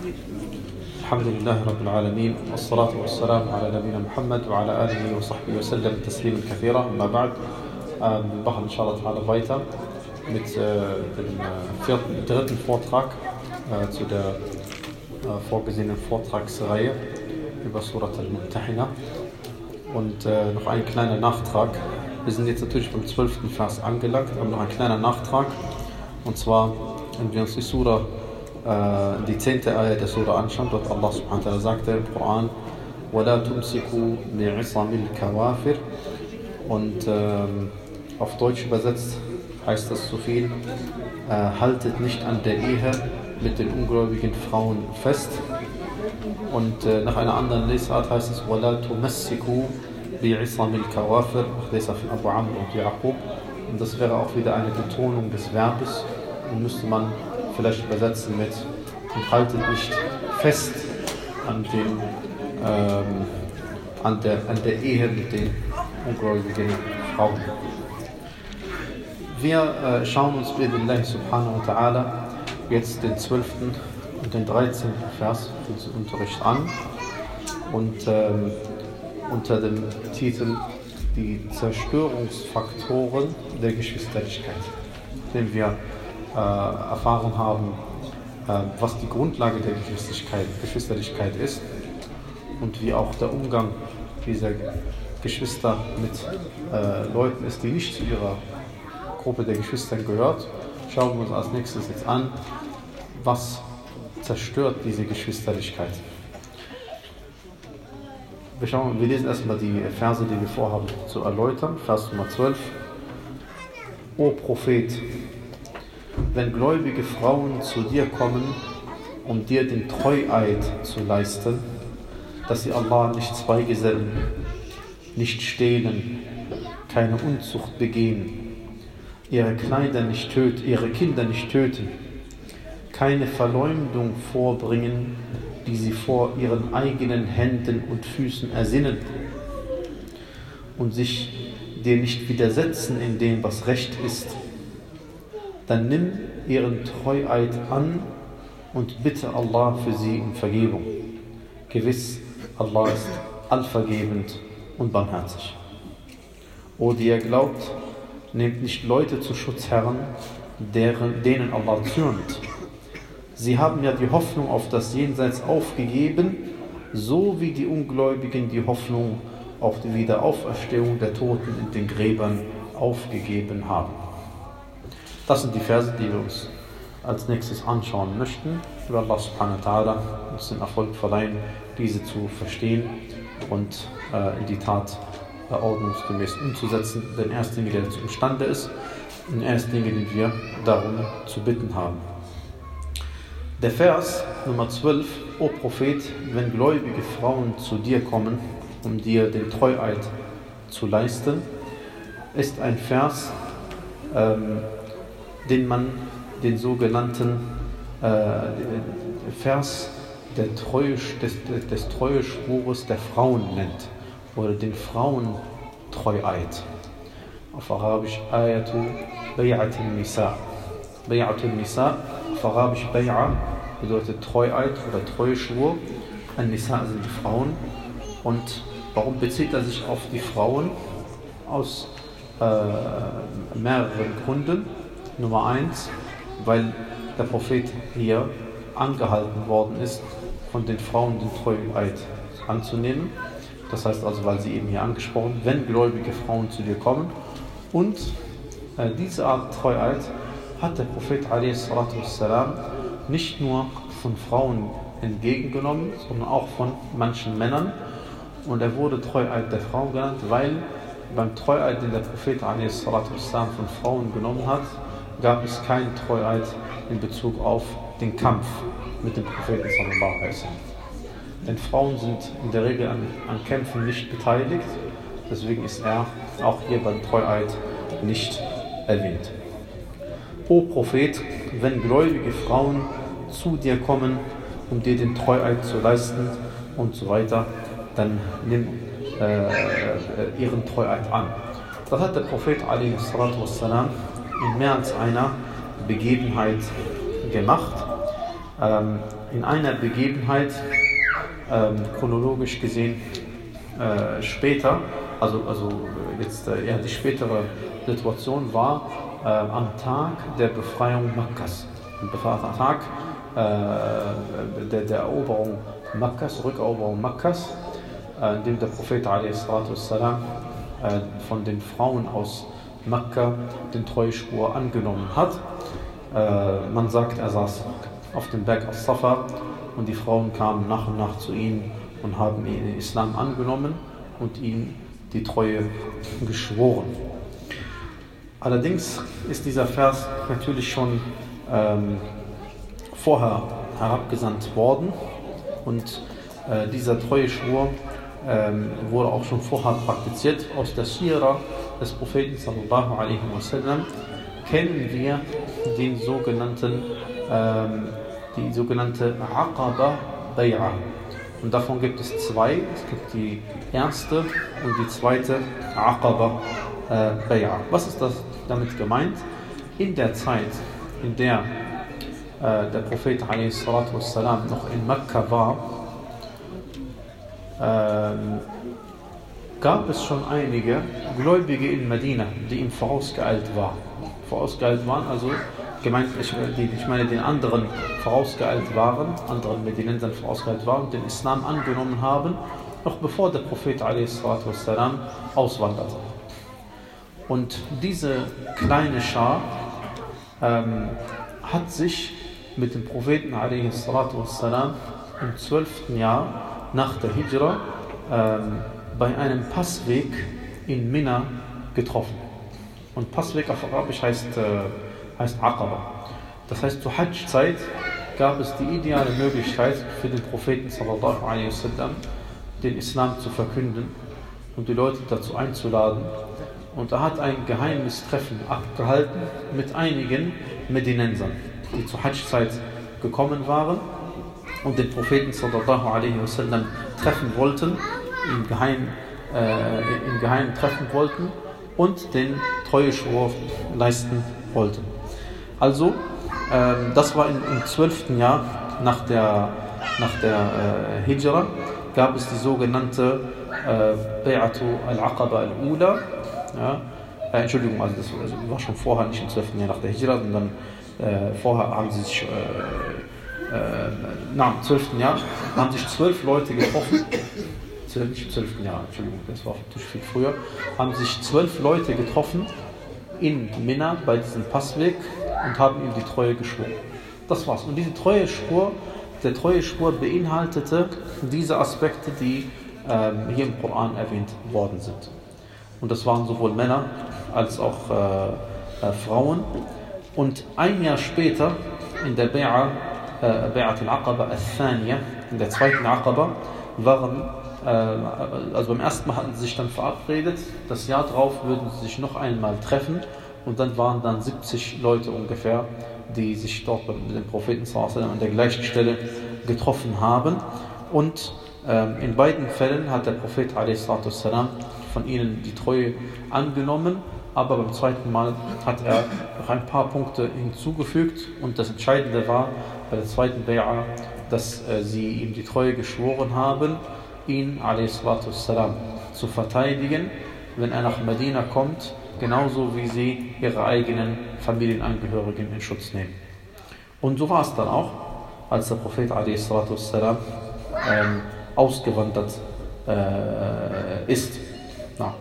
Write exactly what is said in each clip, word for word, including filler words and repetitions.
Alhamdulillah Rabbil Alameen, wassalatu wassalamu ala nabina Muhammad wa ala alihi wa sahbihi wa sallam tasliman kathira. Amma ba'd, wir machen inshallah ta'ala weiter mit äh, dem äh, vierten, dritten Vortrag äh, zu der äh, vorgesehenen Vortragsreihe über Surat al-Mumtahina. Und äh, noch ein kleiner Nachtrag. Wir sind jetzt natürlich beim zwölften Vers angelangt, aber noch ein kleiner Nachtrag. Und zwar, wenn wir uns die Surah, äh, die zehnte Ayah der Surah anschauen, dort Allah subhanahu wa ta'ala sagte im Koran, وَلَا تُمْسِكُوا بِعِصَمِ الْكَوَافِرِ. Und ähm, auf Deutsch übersetzt heißt das so viel, äh, haltet nicht an der Ehe mit den ungläubigen Frauen fest. Und äh, nach einer anderen Lesart heißt es, وَلَا تُمَسِّكُوا بِعِصَمِ الْكَوَافِرِ, Leser von Abu Amr und Yaqub. Und das wäre auch wieder eine Betonung des Verbes und müsste man vielleicht übersetzen mit und haltet nicht fest an, den, ähm, an, der, an der Ehe mit den ungläubigen Frauen. Wir äh, schauen uns bi'idhnillahi subhanahu wa ta'ala jetzt den zwölften und den dreizehnten Vers des Unterrichts an und ähm, unter dem Titel die Zerstörungsfaktoren der Geschwisterlichkeit, indem wir äh, erfahren haben, äh, was die Grundlage der Geschwisterlichkeit, Geschwisterlichkeit ist und wie auch der Umgang dieser Geschwister mit äh, Leuten ist, die nicht zu ihrer Gruppe der Geschwister gehört. Schauen wir uns als nächstes jetzt an, was zerstört diese Geschwisterlichkeit. Wir, schauen, wir lesen erstmal die Verse, die wir vorhaben zu erläutern. Vers Nummer zwölf. O Prophet, wenn gläubige Frauen zu dir kommen, um dir den Treueid zu leisten, dass sie Allah nichts beigesellen, nicht stehlen, keine Unzucht begehen, ihre Kleider nicht töten, ihre Kinder nicht töten, keine Verleumdung vorbringen, die sie vor ihren eigenen Händen und Füßen ersinnen, und sich dir nicht widersetzen in dem, was recht ist, dann nimm ihren Treueid an und bitte Allah für sie um Vergebung. Gewiss, Allah ist allvergebend und barmherzig. O die ihr glaubt, nehmt nicht Leute zu Schutzherren, deren, denen Allah zürnt. Sie haben ja die Hoffnung auf das Jenseits aufgegeben, so wie die Ungläubigen die Hoffnung auf die Wiederauferstehung der Toten in den Gräbern aufgegeben haben. Das sind die Verse, die wir uns als nächstes anschauen möchten. Über Allah subhanahu wa ta'ala uns den Erfolg verleihen, diese zu verstehen und äh, in die Tat äh, ordnungsgemäß umzusetzen. Denn erst Dinge, der dazu imstande ist, und erst Dinge, die wir darum zu bitten haben. Der Vers Nummer zwölf, O Prophet, wenn gläubige Frauen zu dir kommen, um dir den Treueid zu leisten, ist ein Vers, ähm, den man den sogenannten äh, Vers der Treue, des, des Treueschwures der Frauen nennt, oder den Frauentreueid. Auf Arabisch Ayatu Bay'atul Nisa. Bay'atul Nisa, auf Arabisch Bay'a bedeutet Treueid oder Treueschwur. An-Nisa sind die Frauen. Und warum bezieht er sich auf die Frauen? Aus äh, mehreren Gründen. Nummer eins, weil der Prophet hier angehalten worden ist, von den Frauen den Treueid anzunehmen. Das heißt also, weil sie eben hier angesprochen, wenn gläubige Frauen zu dir kommen. Und äh, diese Art Treueid hat der Prophet a s. nicht nur von Frauen entgegengenommen, sondern auch von manchen Männern. Und er wurde Treueid der Frauen genannt, weil beim Treueid, den der Prophet a s. von Frauen genommen hat, gab es keinen Treueid in Bezug auf den Kampf mit dem Propheten sallallahu alaihi wasallam. Denn Frauen sind in der Regel an, an Kämpfen nicht beteiligt, deswegen ist er auch hier beim Treueid nicht erwähnt. O Prophet, wenn gläubige Frauen zu dir kommen, um dir den Treueid zu leisten und so weiter, dann nimm äh, ihren Treueid an. Das hat der Prophet alaihi wassalam in mehr als einer Begebenheit gemacht. Ähm, in einer Begebenheit, ähm, chronologisch gesehen, äh, später, also, also jetzt äh, ja, die spätere Situation war äh, am Tag der Befreiung Mekkas, am Tag äh, der, der Eroberung Mekkas, Rückeroberung Mekkas, äh, in dem der Prophet a s. äh, von den Frauen aus Mekka den Treueschwur angenommen hat. Äh, man sagt, er saß auf dem Berg As-Safa und die Frauen kamen nach und nach zu ihm und haben den Islam angenommen und ihm die Treue geschworen. Allerdings ist dieser Vers natürlich schon ähm, vorher herabgesandt worden und äh, dieser Treueschwur ähm, wurde auch schon vorher praktiziert. Aus der Sira des Propheten sallallahu alaihi wasallam kennen wir den sogenannten, ähm, die sogenannte Aqaba Bay'a. Und davon gibt es zwei. Es gibt die erste und die zweite Aqaba äh, Bay'a. Was ist das damit gemeint? In der Zeit, in der äh, der Prophet a s. noch in Mekka war, ähm, gab es schon einige Gläubige in Medina, die ihm vorausgeeilt waren. Vorausgeeilt waren, also gemeint, ich, die, ich meine den anderen vorausgeeilt waren, anderen Medinensern vorausgeeilt waren, den Islam angenommen haben, noch bevor der Prophet a s. auswanderte. Und diese kleine Schar ähm, hat sich mit dem Propheten a s. im zwölften Jahr nach der Hijra ähm, bei einem Passweg in Mina getroffen. Und Passweg auf Arabisch heißt, äh, heißt Aqaba. Das heißt, zur Hajj-Zeit gab es die ideale Möglichkeit für den Propheten sallallahu alaihi wasallam, den Islam zu verkünden und die Leute dazu einzuladen. Und er hat ein geheimes Treffen abgehalten mit einigen Medinensern, die zur Hajj-Zeit gekommen waren und den Propheten sallallahu alaihi wasallam treffen wollten, ihn geheim, äh, im Geheimen treffen wollten und den Treueschwur leisten wollten. Also, ähm, das war im, im zwölften Jahr nach der, nach der äh, Hijra, gab es die sogenannte äh, Bay'atu al-Aqaba al-Ula. Ja, äh, Entschuldigung, also das also war schon vorher, nicht im zwölften Jahr nach der Hijra, sondern äh, vorher haben sie sich, äh, äh, nach dem zwölften Jahr, haben sich zwölf Leute getroffen. Nicht im zwölften Jahr, Entschuldigung, das war natürlich viel früher, haben sich zwölf Leute getroffen in Mina bei diesem Passweg und haben ihm die Treue geschworen. Das war's. Und diese Treueschwur, der Treueschwur beinhaltete diese Aspekte, die ähm, hier im Koran erwähnt worden sind. Und das waren sowohl Männer als auch äh, äh, Frauen. Und ein Jahr später, in der Bay'a, äh, Bay'at al-Aqaba al-Thaniya, in der zweiten Aqaba, waren also beim ersten Mal hatten sie sich dann verabredet, das Jahr drauf würden sie sich noch einmal treffen und dann waren dann siebzig Leute ungefähr, die sich dort mit dem Propheten sallallahu alaihi wasallam an der gleichen Stelle getroffen haben. Und ähm, in beiden Fällen hat der Prophet a s. von ihnen die Treue angenommen, aber beim zweiten Mal hat er noch ein paar Punkte hinzugefügt und das Entscheidende war bei der zweiten Bay'a, dass äh, sie ihm die Treue geschworen haben, ihn a s. zu verteidigen, wenn er nach Medina kommt, genauso wie sie ihre eigenen Familienangehörigen in Schutz nehmen. Und so war es dann auch, als der Prophet a s. ähm, ausgewandert äh, ist. Na.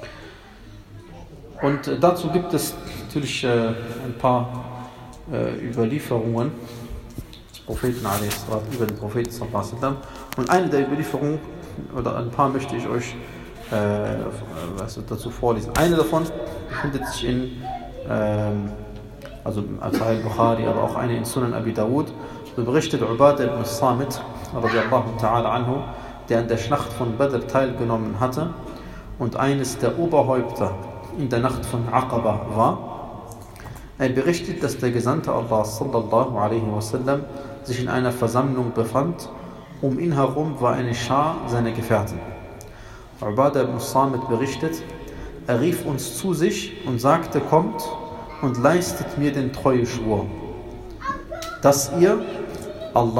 Und äh, dazu gibt es natürlich äh, ein paar äh, Überlieferungen des Propheten a s. über den Propheten sallallahu alaihi wasallam. Und eine der Überlieferungen, oder ein paar möchte ich euch äh, was dazu vorlesen. Eine davon befindet sich in, ähm, also als Sahih Bukhari, aber auch eine in Sunan Abi Dawud. So berichtet Ubadah ibn Samit, radiyallahu ta'ala anhu, der an der Schlacht von Badr teilgenommen hatte und eines der Oberhäupter in der Nacht von Aqaba war. Er berichtet, dass der Gesandte Allah sallallahu alaihi wasallam sich in einer Versammlung befand. Um ihn herum war eine Schar seiner Gefährten. Ubadah ibn Samit berichtet, er rief uns zu sich und sagte, kommt und leistet mir den Treueschwur, dass ihr Allah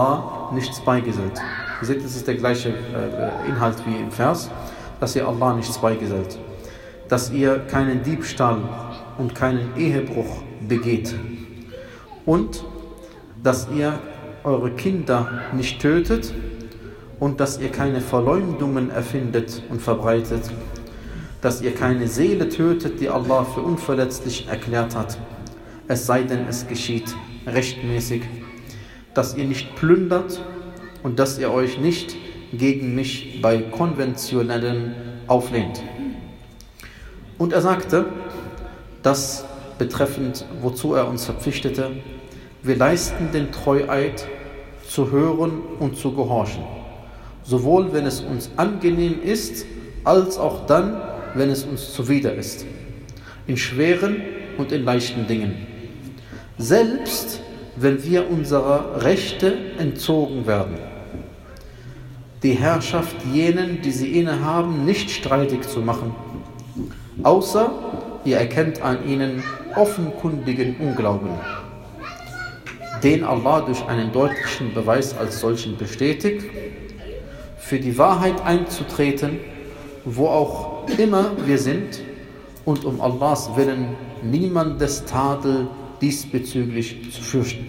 nichts beigesellt. Ihr seht, es ist der gleiche äh, Inhalt wie im Vers, dass ihr Allah nichts beigesellt. Dass ihr keinen Diebstahl und keinen Ehebruch begeht. Und dass ihr eure Kinder nicht tötet und dass ihr keine Verleumdungen erfindet und verbreitet. Dass ihr keine Seele tötet, die Allah für unverletzlich erklärt hat, es sei denn, es geschieht rechtmäßig. Dass ihr nicht plündert und dass ihr euch nicht gegen mich bei konventionellen auflehnt. Und er sagte, dass betreffend, wozu er uns verpflichtete, wir leisten den Treueid zu hören und zu gehorchen, sowohl wenn es uns angenehm ist, als auch dann, wenn es uns zuwider ist, in schweren und in leichten Dingen. Selbst wenn wir unserer Rechte entzogen werden, die Herrschaft jenen, die sie innehaben, nicht streitig zu machen, außer ihr erkennt an ihnen offenkundigen Unglauben, den Allah durch einen deutlichen Beweis als solchen bestätigt, für die Wahrheit einzutreten, wo auch immer wir sind, und um Allahs Willen niemandes Tadel diesbezüglich zu fürchten.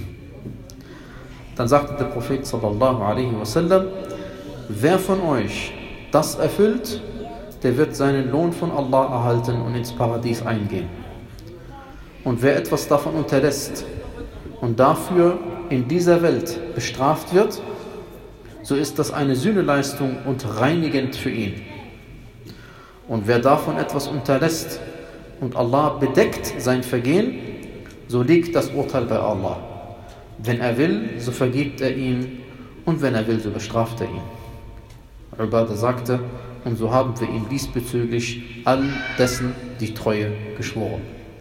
Dann sagte der Prophet sallallahu alaihi wasallam, wer von euch das erfüllt, der wird seinen Lohn von Allah erhalten und ins Paradies eingehen. Und wer etwas davon unterlässt und dafür in dieser Welt bestraft wird, so ist das eine Sühneleistung und reinigend für ihn. Und wer davon etwas unterlässt und Allah bedeckt sein Vergehen, so liegt das Urteil bei Allah. Wenn er will, so vergibt er ihm, und wenn er will, so bestraft er ihn. Ubadah sagte, und so haben wir ihm diesbezüglich all dessen die Treue geschworen.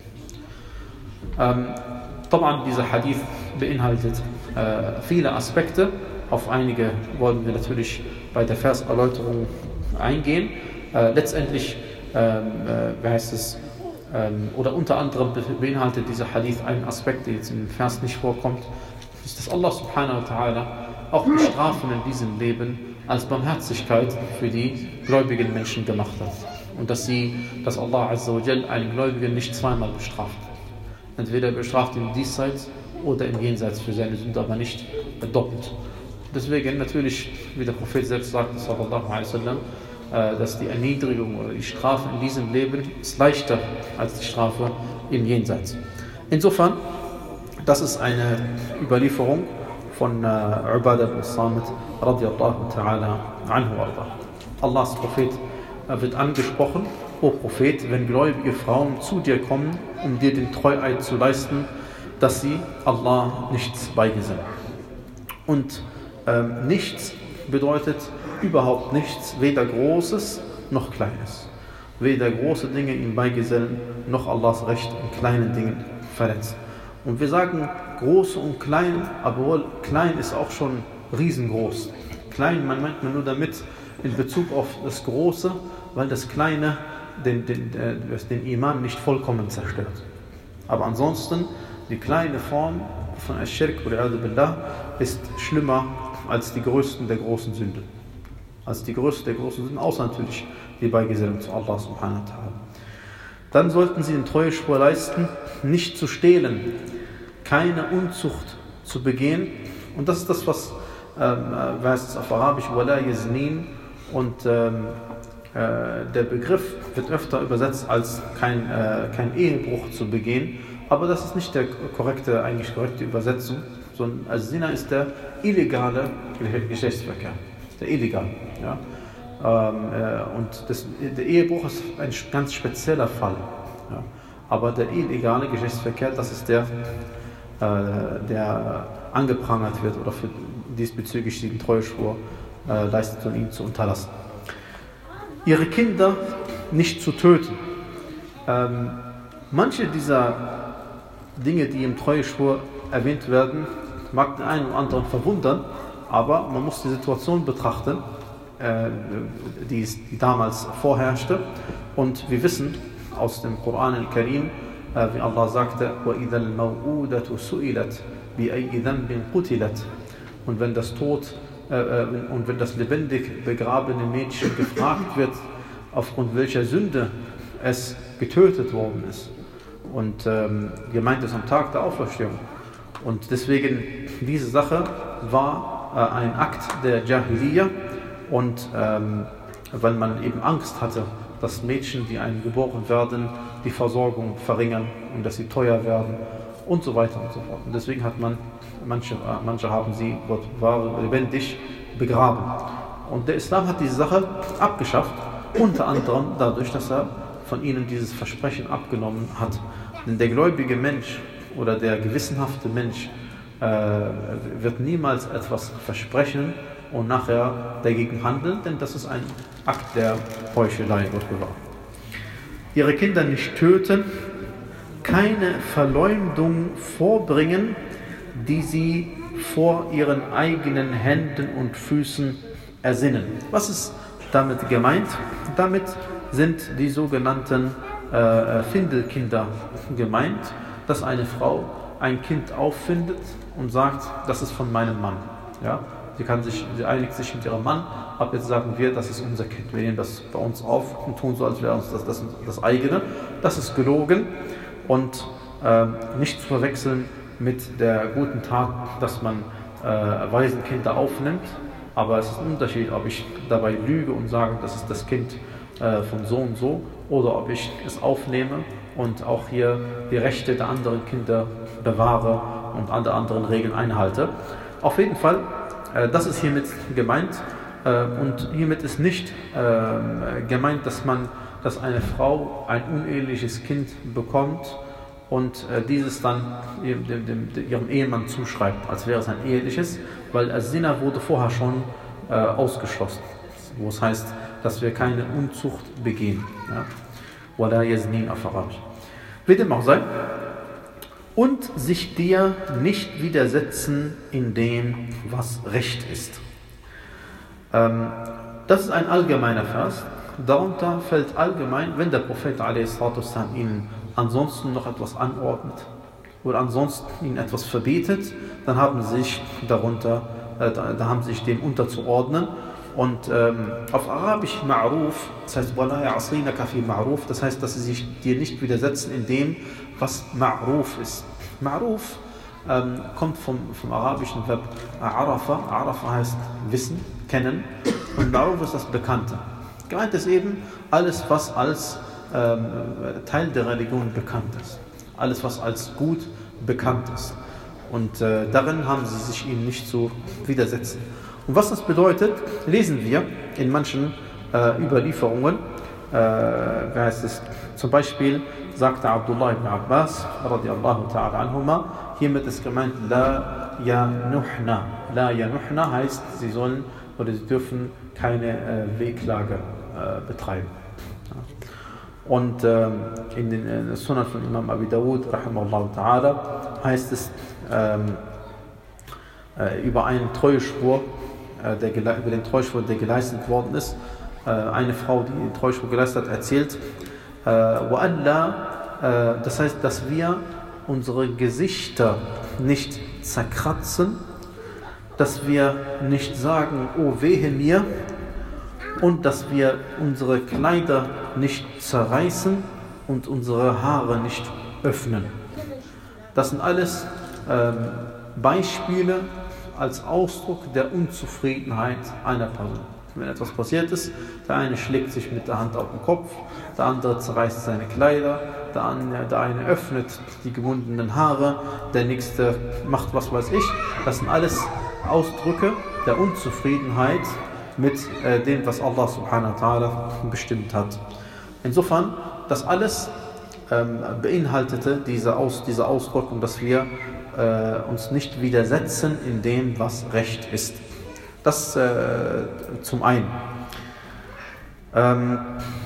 Ähm, Taban, dieser Hadith beinhaltet äh, viele Aspekte. Auf einige wollen wir natürlich bei der Verserläuterung eingehen. Äh, letztendlich, ähm, äh, wie heißt es, ähm, oder unter anderem beinhaltet dieser Hadith einen Aspekt, der jetzt im Vers nicht vorkommt, ist, dass Allah subhanahu wa ta'ala auch die Strafen in diesem Leben als Barmherzigkeit für die gläubigen Menschen gemacht hat. Und dass sie, dass Allah azza wa jal einen Gläubigen nicht zweimal bestraft. Entweder bestraft ihn diesseits oder im Jenseits für seine Sünde, aber nicht doppelt. Deswegen natürlich, wie der Prophet selbst sagte, sallallahu alaihi wasallam, dass die Erniedrigung oder die Strafe in diesem Leben ist leichter als die Strafe im Jenseits. Insofern, das ist eine Überlieferung von uh, Ubadah ibn Samit radiyallahu ta'ala anhu arda. Allahs Prophet uh, wird angesprochen: O Prophet, wenn gläubige Frauen zu dir kommen, um dir den Treueid zu leisten, dass sie Allah nichts beigesellen. Und ähm, nichts bedeutet überhaupt nichts, weder Großes noch Kleines. Weder große Dinge ihm beigesellen, noch Allahs Recht in kleinen Dingen verletzen. Und wir sagen große und klein, aber wohl klein ist auch schon riesengroß. Klein, man meint man nur damit in Bezug auf das Große, weil das Kleine den, den, den Iman nicht vollkommen zerstört. Aber ansonsten, die kleine Form von Ash-Shirk oder Billah ist schlimmer als die größten der großen Sünden. Als die größte der großen Sünden, außer natürlich die Beigesellung zu Allah subhanahu wa ta'ala. Dann sollten sie den Treueschwur leisten, nicht zu stehlen, keine Unzucht zu begehen. Und das ist das, was ähm, heißt es auf Arabisch, wala yaznin. Und ähm, äh, der Begriff wird öfter übersetzt als kein, äh, kein Ehebruch zu begehen. Aber das ist nicht der korrekte, eigentlich korrekte Übersetzung, sondern als Zina ist der illegale Geschlechtsverkehr. Der illegale. Ja? Ähm, äh, und das, der Ehebruch ist ein ganz spezieller Fall. Ja? Aber der illegale Geschlechtsverkehr, das ist der, äh, der angeprangert wird oder für diesbezüglich den Treueschwur äh, leistet, um ihn zu unterlassen. Ihre Kinder nicht zu töten. Ähm, manche dieser Dinge, die im Treueschwur erwähnt werden, mag den einen oder anderen verwundern, aber man muss die Situation betrachten, äh, die, die damals vorherrschte. Und wir wissen aus dem Koran al-Karim, äh, wie Allah sagte, وَإِذَا الْمَوْءُودَةُ سُئِلَتْ بِأَيِّ ذَنْبٍ قُتِلَتْ Und wenn das tot äh, und wenn das lebendig begrabene Mädchen gefragt wird, aufgrund welcher Sünde es getötet worden ist. Und ähm, gemeint ist am Tag der Auferstehung. Und deswegen, diese Sache war äh, ein Akt der Jahiliyyah. Und ähm, weil man eben Angst hatte, dass Mädchen, die einem geboren werden, die Versorgung verringern und dass sie teuer werden und so weiter und so fort. Und deswegen hat man, manche, manche haben sie Gott war lebendig begraben. Und der Islam hat diese Sache abgeschafft, unter anderem dadurch, dass er von ihnen dieses Versprechen abgenommen hat. Denn der gläubige Mensch oder der gewissenhafte Mensch äh, wird niemals etwas versprechen und nachher dagegen handeln, denn das ist ein Akt der Heuchelei, Gott bewahre. Ihre Kinder nicht töten, keine Verleumdung vorbringen, die sie vor ihren eigenen Händen und Füßen ersinnen. Was ist damit gemeint? Damit sind die sogenannten äh, Findelkinder gemeint, dass eine Frau ein Kind auffindet und sagt, das ist von meinem Mann. Ja? Sie, kann sich, sie einigt sich mit ihrem Mann, ab jetzt sagen wir, das ist unser Kind. Wir nehmen das bei uns auf und tun so, als wäre uns das, das, das eigene. Das ist gelogen und äh, nicht zu verwechseln mit der guten Tat, dass man äh, Waisenkinder aufnimmt. Aber es ist ein Unterschied, ob ich dabei lüge und sage, das ist das Kind äh, von so und so, oder ob ich es aufnehme und auch hier die Rechte der anderen Kinder bewahre und alle anderen Regeln einhalte. Auf jeden Fall, äh, das ist hiermit gemeint. Äh, und hiermit ist nicht äh, gemeint, dass man, dass eine Frau ein uneheliches Kind bekommt und äh, dieses dann ihrem, dem, dem, ihrem Ehemann zuschreibt, als wäre es ein eheliches, weil As-Zina wurde vorher schon äh, ausgeschlossen, wo es heißt, dass wir keine Unzucht begehen. Ja? Wala yaznin auf Arabisch. Wie dem auch sei. Und sich dir nicht widersetzen in dem, was Recht ist. Ähm, das ist ein allgemeiner Vers. Darunter fällt allgemein, wenn der Prophet a s. ihnen ansonsten noch etwas anordnet oder ansonsten ihnen etwas verbietet, dann haben sie sich darunter, äh, da, da haben sie sich dem unterzuordnen. Und ähm, auf Arabisch Ma'ruf, das heißt Wala ya'sinaka fi Ma'ruf, das heißt, dass sie sich dir nicht widersetzen in dem, was Ma'ruf ist. Ma'ruf ähm, kommt vom, vom arabischen Verb Arafa. Arafa heißt Wissen, Kennen. Und Ma'ruf ist das Bekannte. Gemeint ist eben alles, was als ähm, Teil der Religion bekannt ist. Alles, was als gut bekannt ist. Und äh, darin haben sie sich ihm nicht zu widersetzen. Und was das bedeutet, lesen wir in manchen äh, Überlieferungen. Äh, wie heißt es? Zum Beispiel sagte Abdullah ibn Abbas, radiallahu ta'ala anhuma, hiermit ist gemeint, La yanuhna. La yanuhna heißt, sie sollen oder sie dürfen keine äh, Wehklage äh, betreiben. Ja. Und äh, in den äh, Sunan von Imam Abi Dawud, rahimahullah ta'ala, heißt es ähm, äh, über einen Treueschwur, Der, über den Treuschwur, der geleistet worden ist. Eine Frau, die den Treuschwur geleistet hat, erzählt, das heißt, dass wir unsere Gesichter nicht zerkratzen, dass wir nicht sagen, oh wehe mir, und dass wir unsere Kleider nicht zerreißen und unsere Haare nicht öffnen. Das sind alles ähm, Beispiele als Ausdruck der Unzufriedenheit einer Person. Wenn etwas passiert ist, der eine schlägt sich mit der Hand auf den Kopf, der andere zerreißt seine Kleider, der eine, der eine öffnet die gewundenen Haare, der nächste macht was weiß ich. Das sind alles Ausdrücke der Unzufriedenheit mit äh, dem, was Allah subhanahu wa ta'ala bestimmt hat. Insofern, das alles ähm, beinhaltete diese, Aus, diese Ausdruck, dass wir äh, uns nicht widersetzen in dem, was Recht ist. Das äh, zum einen. Ähm,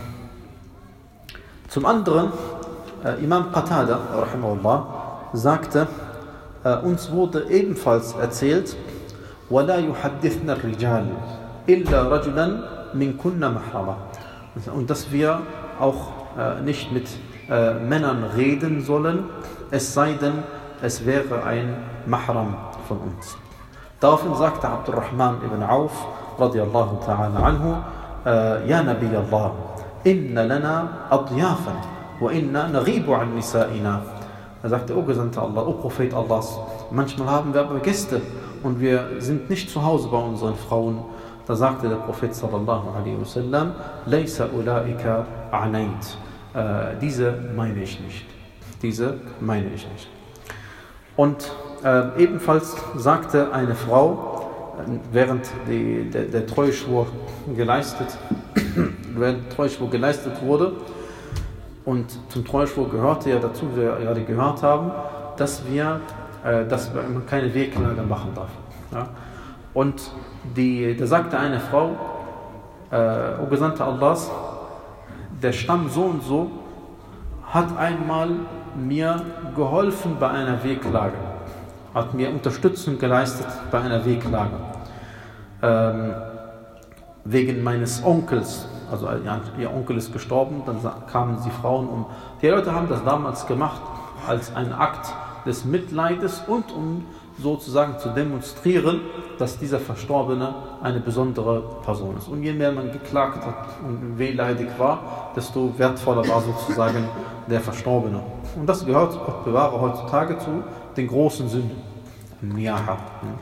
zum anderen, äh, Imam Qatada, rahimahullah, sagte, äh, uns wurde ebenfalls erzählt, وَلَا يُحَدِّثْنَ الرِّجَالِ إِلَّا رَجُلًا مِنْ كُنَّ مَحْرَمًا. Und dass wir auch äh, nicht mit äh, Männern reden sollen, es sei denn, es wäre ein Mahram von uns. Daraufhin sagte Abdurrahman ibn Auf, radiallahu ta'ala anhu, Ja Nabi Allah, inna lana adyafan, wa inna naghibu an nisa'ina. Er sagte, O Gesandter Allah, O Prophet Allahs, manchmal haben wir aber Gäste und wir sind nicht zu Hause bei unseren Frauen. Da sagte der Prophet sallallahu alaihi wasallam, Laysa ulaika a'nait. Äh, diese meine ich nicht. Diese meine ich nicht. Und äh, ebenfalls sagte eine Frau, während die, der, der Treuschwur geleistet, während der Treuschwur geleistet wurde, und zum Treuschwur gehörte ja dazu, wie wir gerade gehört haben, dass wir, äh, dass man keine Wehklage machen darf. Ja? Und die, da sagte eine Frau, äh, O Gesandter Allahs, der Stamm so und so hat einmal mir geholfen bei einer Wehklage, hat mir Unterstützung geleistet bei einer Wehklage. Ähm, wegen meines Onkels, also ja, ihr Onkel ist gestorben, dann kamen die Frauen um. Die Leute haben das damals gemacht als einen Akt des Mitleides und um sozusagen zu demonstrieren, dass dieser Verstorbene eine besondere Person ist. Und je mehr man geklagt hat und wehleidig war, desto wertvoller war sozusagen der Verstorbene. Und das gehört, Gott bewahre, heutzutage zu den großen Sünden. Miaha.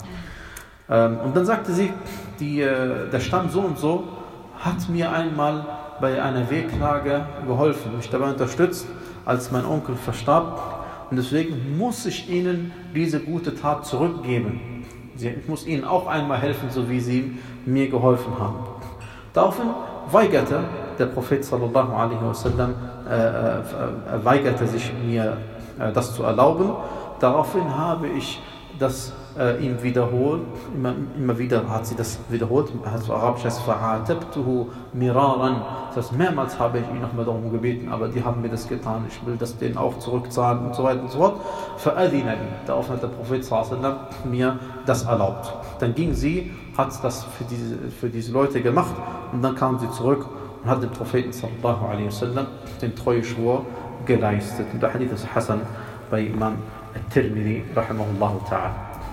Und dann sagte sie, die, der Stamm so und so hat mir einmal bei einer Wehklage geholfen, mich dabei unterstützt, als mein Onkel verstarb. Und deswegen muss ich ihnen diese gute Tat zurückgeben. Ich muss ihnen auch einmal helfen, so wie sie mir geholfen haben. Daraufhin weigerte der Prophet sallallahu alaihi wasallam, äh, äh, weigerte sich mir äh, das zu erlauben. Daraufhin habe ich das äh, ihm wiederholt, immer, immer wieder hat sie das wiederholt, also Arabisch heißt fa'atabtuhu miraran, das heißt mehrmals habe ich ihn nochmal darum gebeten, aber die haben mir das getan, ich will das denen auch zurückzahlen und so weiter und so fort. Fa'adina li, daraufhin hat der Prophet sallallahu alaihi wasallam mir das erlaubt. Dann ging sie, hat das für diese, für diese Leute gemacht und dann kam sie zurück und hat dem Propheten sallallahu alaihi wasallam den Treueschwur geleistet. Und der Hadith ist Hasan bei Imam At-Tirmidhi rahimahullahu ta'ala.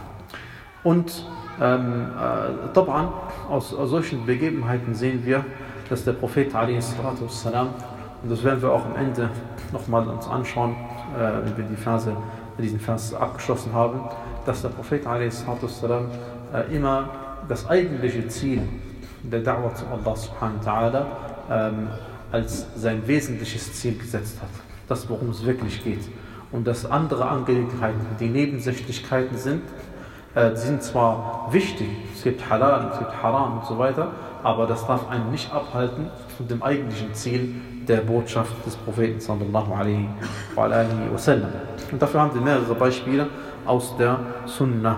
Und ähm, äh, Tab'an, aus, aus solchen Begebenheiten sehen wir, dass der Prophet alaihi salatu wassalam, und das werden wir auch am Ende nochmal uns anschauen, äh, wenn wir die Verse, diesen Vers abgeschlossen haben, dass der Prophet alaihi salatu wassalam äh, immer das eigentliche Ziel der Da'wah zu Allah subhanahu wa ta'ala ähm, als sein wesentliches Ziel gesetzt hat. Das, worum es wirklich geht. Und dass andere Angelegenheiten, die Nebensächlichkeiten sind, äh, sind zwar wichtig, es gibt Halal, es gibt Haram und so weiter, aber das darf einen nicht abhalten von dem eigentlichen Ziel der Botschaft des Propheten sallallahu alaihi wa sallam. Und dafür haben wir mehrere Beispiele aus der Sunnah.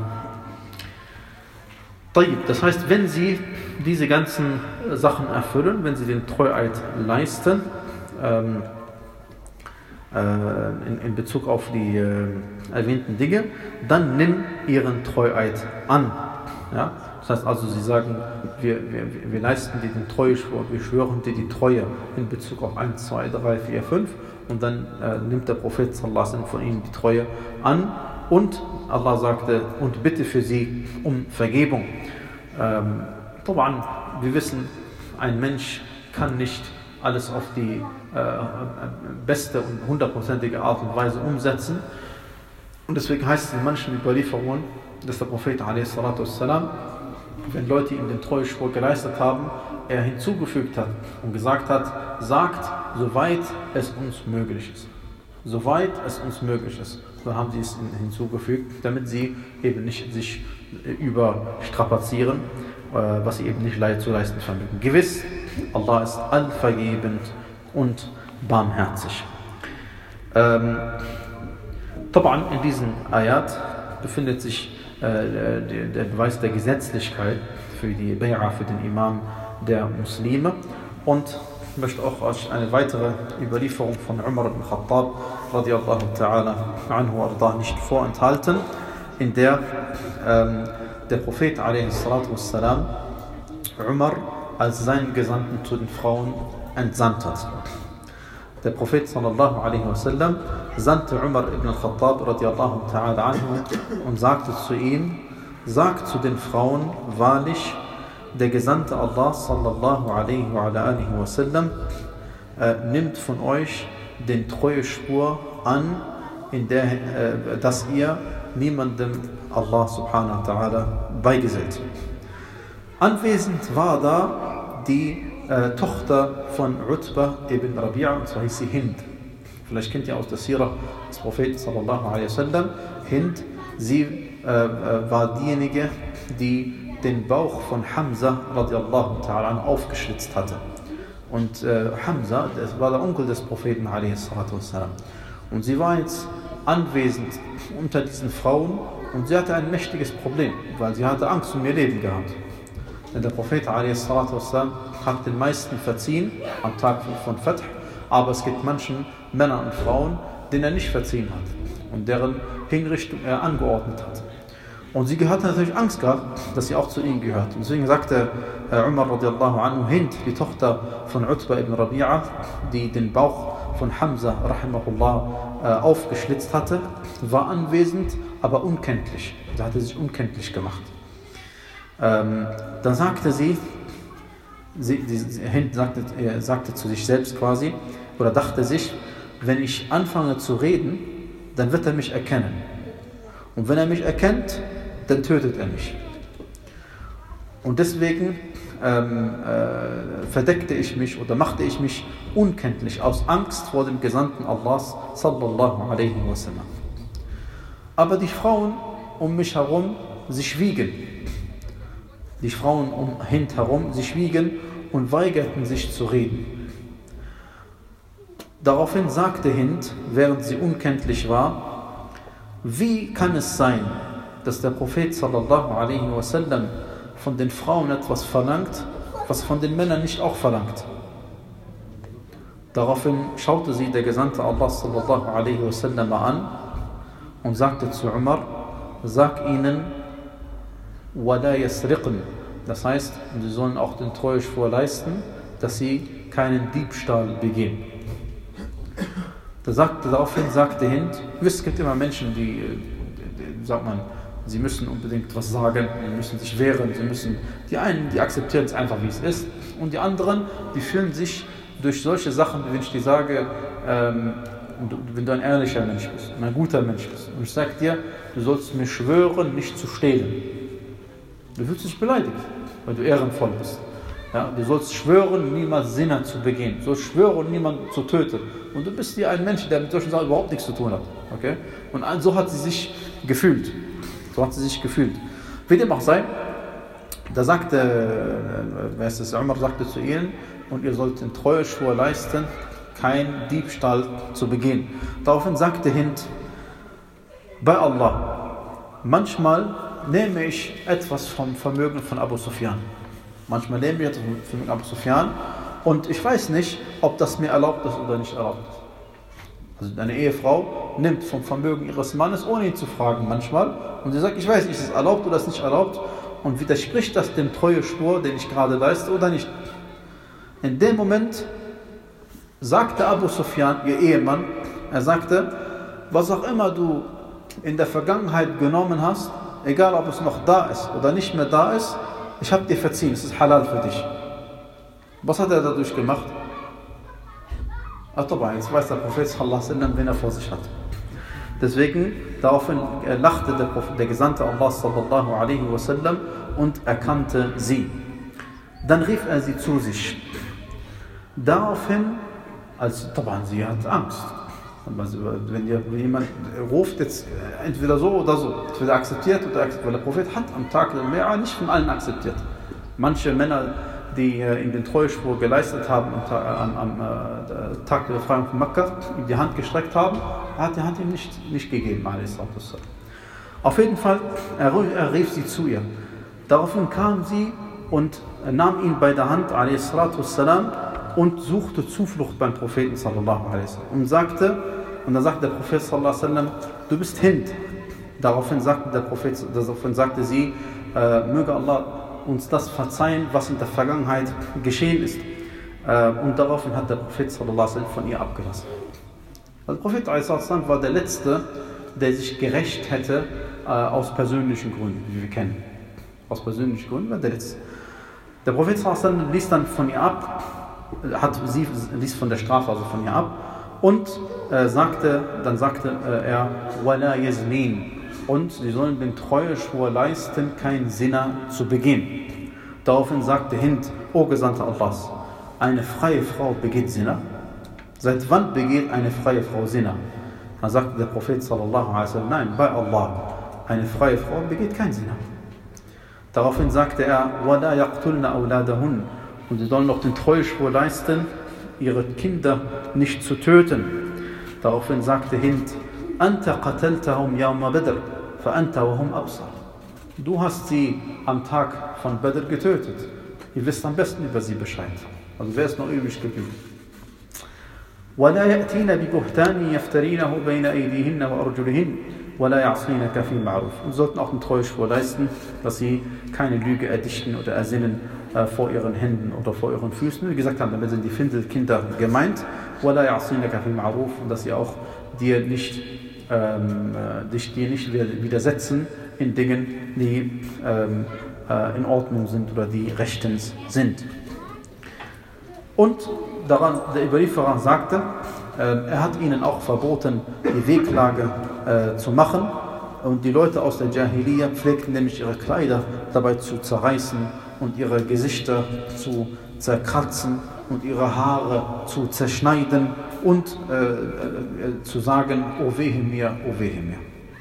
Das heißt, wenn Sie diese ganzen Sachen erfüllen, wenn Sie den Treueid leisten, ähm, In, in Bezug auf die äh, erwähnten Dinge, dann nimm ihren Treueid an. Ja? Das heißt also, sie sagen, wir, wir, wir leisten dir den Treueschwur, wir schwören dir die Treue in Bezug auf eins, zwei, drei, vier, fünf und dann äh, nimmt der Prophet sallallahu alaihi wasallam von ihnen die Treue an und Allah sagte, und bitte für sie um Vergebung. Ähm, wir wissen, ein Mensch kann nicht alles auf die äh, beste und hundertprozentige Art und Weise umsetzen. Und deswegen heißt es in manchen Überlieferungen, dass der Prophet a.s., wenn Leute ihm den Treueschwur geleistet haben, er hinzugefügt hat und gesagt hat, sagt, soweit es uns möglich ist. Soweit es uns möglich ist. So haben sie es hinzugefügt, damit sie eben nicht sich überstrapazieren, was sie eben nicht zu leisten vermögen. Gewiss, Allah ist allvergebend und barmherzig. Ähm, Tab'an, in diesen Ayat befindet sich äh, der, der Beweis der Gesetzlichkeit für die Bay'a, für den Imam der Muslime. Und ich möchte auch euch eine weitere Überlieferung von Umar ibn Khattab radiallahu ta'ala anhu ardah nicht vorenthalten, in der ähm, der Prophet a.s. Umar als seinen Gesandten zu den Frauen entsandt hat. Der Prophet sallallahu alaihi wasallam sandte Umar ibn al-Khattab radiallahu ta'ala anhu und sagte zu ihm, sagt zu den Frauen, wahrlich, der Gesandte Allah sallallahu alaihi wa alihi wa sallam äh, nimmt von euch den Treueschwur an, in der, äh, dass ihr niemandem Allah subhanahu wa ta'ala beigesellt. Anwesend war da die äh, Tochter von Utbah ibn Rabi'a, und zwar hieß sie Hind. Vielleicht kennt ihr aus der Sirah des Propheten sallallahu alaihi wasallam. Hind, sie äh, war diejenige, die den Bauch von Hamza radiallahu ta'ala aufgeschlitzt hatte. Und äh, Hamza, das war der Onkel des Propheten alaihi salatu wassalam. Und sie war jetzt anwesend unter diesen Frauen und sie hatte ein mächtiges Problem, weil sie hatte Angst um ihr Leben gehabt. Denn der Prophet alaihi salatu wassalam hat den meisten verziehen am Tag von Fath, aber es gibt manchen Männern und Frauen, denen er nicht verziehen hat und deren Hinrichtung er angeordnet hat. Und sie hatte natürlich Angst gehabt, dass sie auch zu ihnen gehört. Und deswegen sagte äh, Umar radiallahu anhu, Hind, die Tochter von Utbah ibn Rabi'a, die den Bauch von Hamza rahimahullah äh, aufgeschlitzt hatte, war anwesend, aber unkenntlich. Sie hatte sich unkenntlich gemacht. Ähm, dann sagte sie, sie, die, Hind sagte, äh, sagte zu sich selbst quasi, oder dachte sich, wenn ich anfange zu reden, dann wird er mich erkennen. Und wenn er mich erkennt, dann tötet er mich. Und deswegen ähm, äh, verdeckte ich mich oder machte ich mich unkenntlich aus Angst vor dem Gesandten Allahs sallallahu alaihi wasallam. Aber die Frauen um mich herum, sie schwiegen. Die Frauen um Hind herum, sie schwiegen und weigerten sich zu reden. Daraufhin sagte Hind, während sie unkenntlich war, wie kann es sein, dass der Prophet sallallahu alaihi wasallam von den Frauen etwas verlangt, was von den Männern nicht auch verlangt? Daraufhin schaute sie der Gesandte Allah sallallahu alaihi wasallam an und sagte zu Umar, sag ihnen, wala yasriqn, das heißt, sie sollen auch den Treueschwur leisten, dass sie keinen Diebstahl begehen. Da sagte, daraufhin sagte Hind, es gibt immer Menschen, die, die, sagt man, sie müssen unbedingt was sagen, sie müssen sich wehren, sie müssen, die einen, die akzeptieren es einfach, wie es ist, und die anderen, die fühlen sich durch solche Sachen, wenn ich dir sage, ähm, wenn du ein ehrlicher Mensch bist, ein guter Mensch bist, und ich sage dir, du sollst mir schwören, nicht zu stehlen. Du fühlst dich beleidigt, weil du ehrenvoll bist. Ja, du sollst schwören, niemals Zina zu begehen. Du sollst schwören, niemanden zu töten. Und du bist ja ein Mensch, der mit solchen Sachen überhaupt nichts zu tun hat. Okay? Und so hat sie sich gefühlt. So hat sie sich gefühlt. Wie dem auch sei, da sagte, wer ist das, Umar sagte zu ihnen, und ihr sollt den Treueschwur leisten, kein Diebstahl zu begehen. Daraufhin sagte Hind, bei Allah, manchmal nehme ich etwas vom Vermögen von Abu Sufyan. Manchmal nehme ich etwas vom Vermögen von Abu Sufyan und ich weiß nicht, ob das mir erlaubt ist oder nicht erlaubt ist. Also eine Ehefrau nimmt vom Vermögen ihres Mannes, ohne ihn zu fragen manchmal, und sie sagt, ich weiß nicht, ist es erlaubt oder ist es nicht erlaubt, und widerspricht das dem Treueschwur, den ich gerade leiste, oder nicht. In dem Moment sagte Abu Sufyan, ihr Ehemann, er sagte, was auch immer du in der Vergangenheit genommen hast, egal ob es noch da ist oder nicht mehr da ist, ich habe dir verziehen, es ist halal für dich. Was hat er dadurch gemacht? Ach dabei, jetzt weiß der Prophet sallallahu alaihi wasallam, wen er vor sich hat. Deswegen, daraufhin lachte der, Prophet, der Gesandte Allah sallallahu alaihi wasallam und erkannte sie. Dann rief er sie zu sich. Daraufhin, also sie hat Angst. Wenn jemand ruft, jetzt entweder so oder so, entweder akzeptiert oder akzeptiert, weil der Prophet hat am Tag der Mi'raj nicht von allen akzeptiert. Manche Männer, die ihm den Treueschwur geleistet haben am, am, am Tag der Befreiung von Mekka, ihm die Hand gestreckt haben, er hat die Hand ihm nicht, nicht gegeben. Auf jeden Fall, er, er rief sie zu ihr. Daraufhin kam sie und nahm ihn bei der Hand und suchte Zuflucht beim Propheten sallallahu alaihi wasallam und sagte, und dann sagte der Prophet sallallahu alaihi wasallam, du bist Hind. Daraufhin sagte der Prophet, daraufhin sagte sie, äh, möge Allah uns das verzeihen, was in der Vergangenheit geschehen ist. Äh, und daraufhin hat der Prophet sallallahu alaihi wasallam von ihr abgelassen. Der Prophet sallallahu alaihi wasallam war der Letzte, der sich gerecht hätte äh, aus persönlichen Gründen, wie wir kennen. Aus persönlichen Gründen war der letzte. Der Prophet sallallahu alaihi wasallam ließ dann von ihr ab, hat sie ließ von der Strafe also von ihr ab und äh, sagte, dann sagte äh, er, wala yaznin, und sie sollen den Treueschwur leisten, kein Sinna zu begehen. Daraufhin sagte Hind, O Gesandter Allahs, eine freie Frau begeht Sinna? Seit wann begeht eine freie Frau Sinna? Dann sagte der Prophet sallallahu alaihi wasallam, nein, bei Allah, eine freie Frau begeht kein Sinna. Daraufhin sagte er, وَلَا يَقْتُلْنَ أَوْلَادَهُنْ, und sie sollen noch den Treueschwur leisten, ihre Kinder nicht zu töten. Daraufhin sagte Hind, أَنْتَ قَتَلْتَهُمْ يَوْمَ بَدْرٍ فَأَنْتَ وَهُمْ أَبْصَرُ. Du hast sie am Tag von Badr getötet. Ihr wisst am besten über sie Bescheid. Also wer ist noch übrig geblieben? وَلَا يَأْتِينَ بِبُهْتَانٍ يَفْتَرِينَهُ بَيْنَ أَيْدِيهِنَّ وَأَرْجُلِهِنَّ وَلَا يَعْصِينَكَ فِي مَعْرُوفٍ. Und sollten auch den Treueschwur leisten, dass sie keine Lüge erdichten oder ersinnen äh, vor ihren Händen oder vor ihren Füßen. Wie gesagt haben, damit sind die Findelkinder gemeint. وَلَا يَعْصِينَكَ فِي مَعْرُوفٍ. Und dass sie auch dir nicht, ähm, äh, dich, dir nicht widersetzen in Dingen, die ähm, äh, in Ordnung sind oder die rechtens sind. Und daran, der Überlieferer sagte, äh, er hat ihnen auch verboten, die Wehklage äh, zu machen. Und die Leute aus der Jahiliya pflegten nämlich ihre Kleider dabei zu zerreißen und ihre Gesichter zu zerkratzen und ihre Haare zu zerschneiden und äh, äh, zu sagen, o wehe mir, o wehe mir.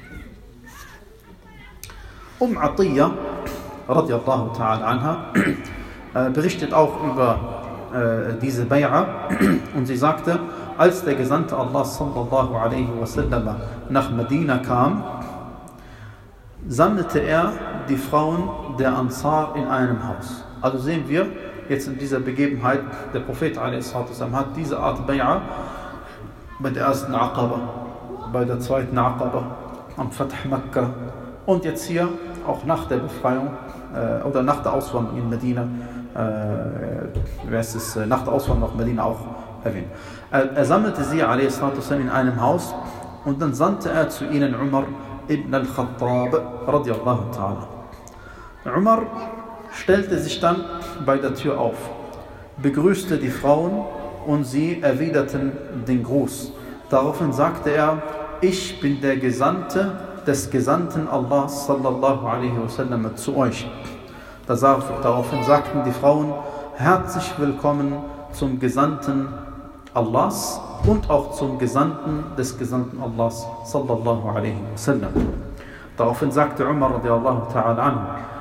Um Atiyya, radiallahu ta'ala anha, äh, berichtet auch über äh, diese Bay'a, und sie sagte, als der Gesandte Allah sallallahu alaihi wasallam nach Medina kam, sammelte er die Frauen der Ansar in einem Haus. Also sehen wir jetzt in dieser Begebenheit, der Prophet a.s. hat diese Art Bay'a bei der ersten Aqaba, bei der zweiten Aqaba, am Fath Makkah und jetzt hier auch nach der Befreiung äh, oder nach der Auswanderung in Medina, äh, wer ist es, äh, nach der Auswanderung nach Medina auch erwähnt. Er, er sammelte sie a.s. in einem Haus und dann sandte er zu ihnen Umar ibn al-Khattab radiallahu ta'ala. Umar stellte sich dann bei der Tür auf, begrüßte die Frauen und sie erwiderten den Gruß. Daraufhin sagte er, ich bin der Gesandte des Gesandten Allah sallallahu alaihi wasallam zu euch. Daraufhin sagten die Frauen, herzlich willkommen zum Gesandten Allahs und auch zum Gesandten des Gesandten Allahs sallallahu alaihi wasallam. Daraufhin sagte Umar radiallahu ta'ala anhu,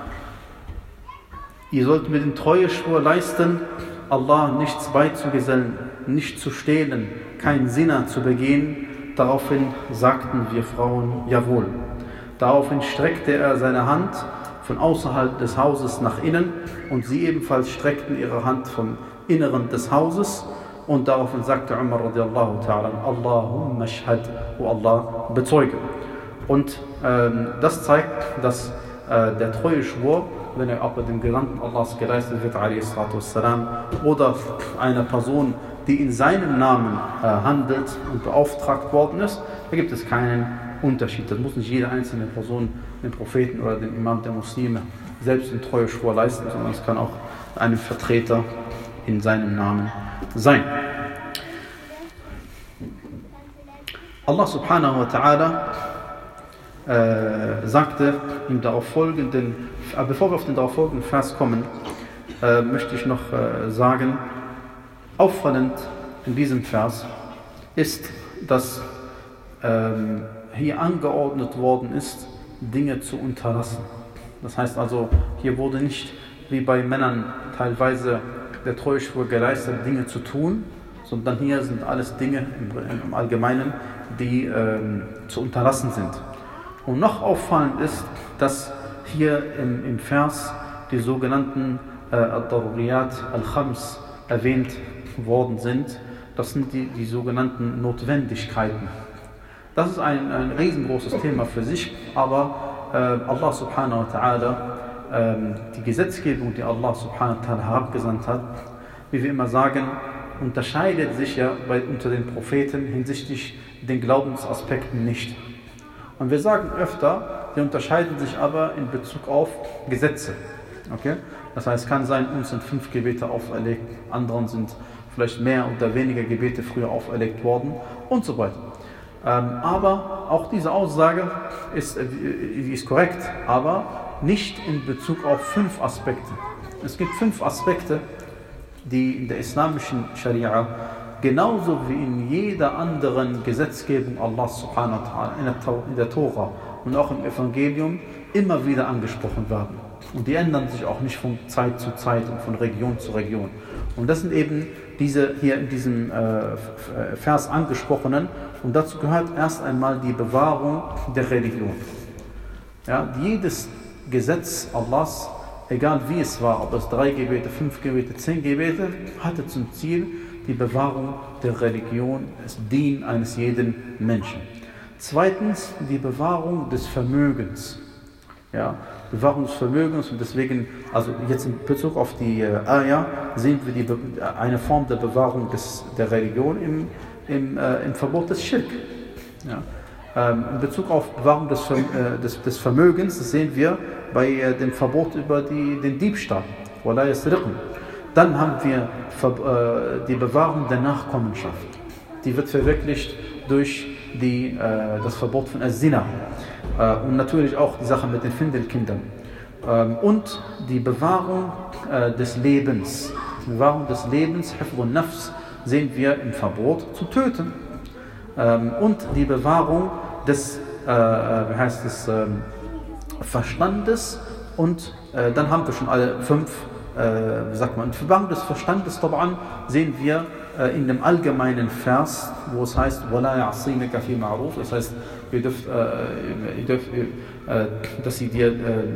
ihr sollt mir den Treueschwur leisten, Allah nichts beizugesellen, nicht zu stehlen, kein Sinna zu begehen. Daraufhin sagten wir Frauen, jawohl. Daraufhin streckte er seine Hand von außerhalb des Hauses nach innen und sie ebenfalls streckten ihre Hand vom Inneren des Hauses. Und daraufhin sagte Umar radiallahu ta'ala, Allahumma shhad, o Allah, bezeuge. Und ähm, das zeigt, dass äh, der Treueschwur, wenn er auch bei dem Gesandten Allahs geleistet wird, wassalam, oder einer Person, die in seinem Namen äh, handelt und beauftragt worden ist, da gibt es keinen Unterschied. Das muss nicht jede einzelne Person, den Propheten oder den Imam der Muslime, selbst den Treueschwur leisten, sondern es kann auch einem Vertreter in seinem Namen sein. Allah subhanahu wa ta'ala äh, sagte im darauf folgenden, äh, bevor wir auf den darauf folgenden Vers kommen, äh, möchte ich noch äh, sagen, auffallend in diesem Vers ist, dass ähm, hier angeordnet worden ist, Dinge zu unterlassen. Das heißt also, hier wurde nicht wie bei Männern teilweise der Treueschwur geleistet, Dinge zu tun, sondern hier sind alles Dinge im, im Allgemeinen, die ähm, zu unterlassen sind. Und noch auffallend ist, dass hier im, im Vers die sogenannten äh, Ad-Daruriyat al-Khams erwähnt worden sind. Das sind die, die sogenannten Notwendigkeiten. Das ist ein, ein riesengroßes Thema für sich, aber äh, Allah subhanahu wa ta'ala, äh, die Gesetzgebung, die Allah subhanahu wa ta'ala herabgesandt hat, wie wir immer sagen, unterscheidet sich ja bei, unter den Propheten hinsichtlich den Glaubensaspekten nicht. Und wir sagen öfter, die unterscheiden sich aber in Bezug auf Gesetze. Okay? Das heißt, kann sein, uns sind fünf Gebete auferlegt, anderen sind vielleicht mehr oder weniger Gebete früher auferlegt worden und so weiter. Ähm, aber auch diese Aussage ist, äh, ist korrekt, aber nicht in Bezug auf fünf Aspekte. Es gibt fünf Aspekte, die in der islamischen Scharia genauso wie in jeder anderen Gesetzgebung Allah subhanahu wa ta'ala, in der, in der Tora und auch im Evangelium immer wieder angesprochen werden. Und die ändern sich auch nicht von Zeit zu Zeit und von Region zu Region. Und das sind eben diese hier in diesem äh, Vers angesprochenen. Und dazu gehört erst einmal die Bewahrung der Religion. Ja, jedes Gesetz Allahs, egal wie es war, ob es drei Gebete, fünf Gebete, zehn Gebete, hatte zum Ziel die Bewahrung der Religion, das Dien eines jeden Menschen. Zweitens die Bewahrung des Vermögens. Ja, Bewahrung des Vermögens, und deswegen, also jetzt in Bezug auf die äh, Ayah, sehen wir die Be eine Form der Bewahrung des, der Religion im, im, äh, im Verbot des Schirk. Ja. Ähm, in Bezug auf Bewahrung des, äh, des, des Vermögens, das sehen wir bei äh, dem Verbot über die, den Diebstahl. Dann haben wir äh, die Bewahrung der Nachkommenschaft. Die wird verwirklicht durch die, äh, das Verbot von As-Zina. Äh, und natürlich auch die Sache mit den Findelkindern. Ähm, und die Bewahrung äh, des Lebens. Die Bewahrung des Lebens, Hifdhun Nafs, sehen wir im Verbot zu töten. Ähm, und die Bewahrung des, äh, wie heißt es, äh, Verstandes. Und äh, dann haben wir schon alle fünf, äh, wie sagt man, die Bewahrung des Verstandes taban, sehen wir äh, in dem allgemeinen Vers, wo es heißt, وَلَا يَعْصِينَكَ فِي مَعْرُوفٍ. Das heißt, ihr dürft, äh, ihr dürft äh, dass sie dir,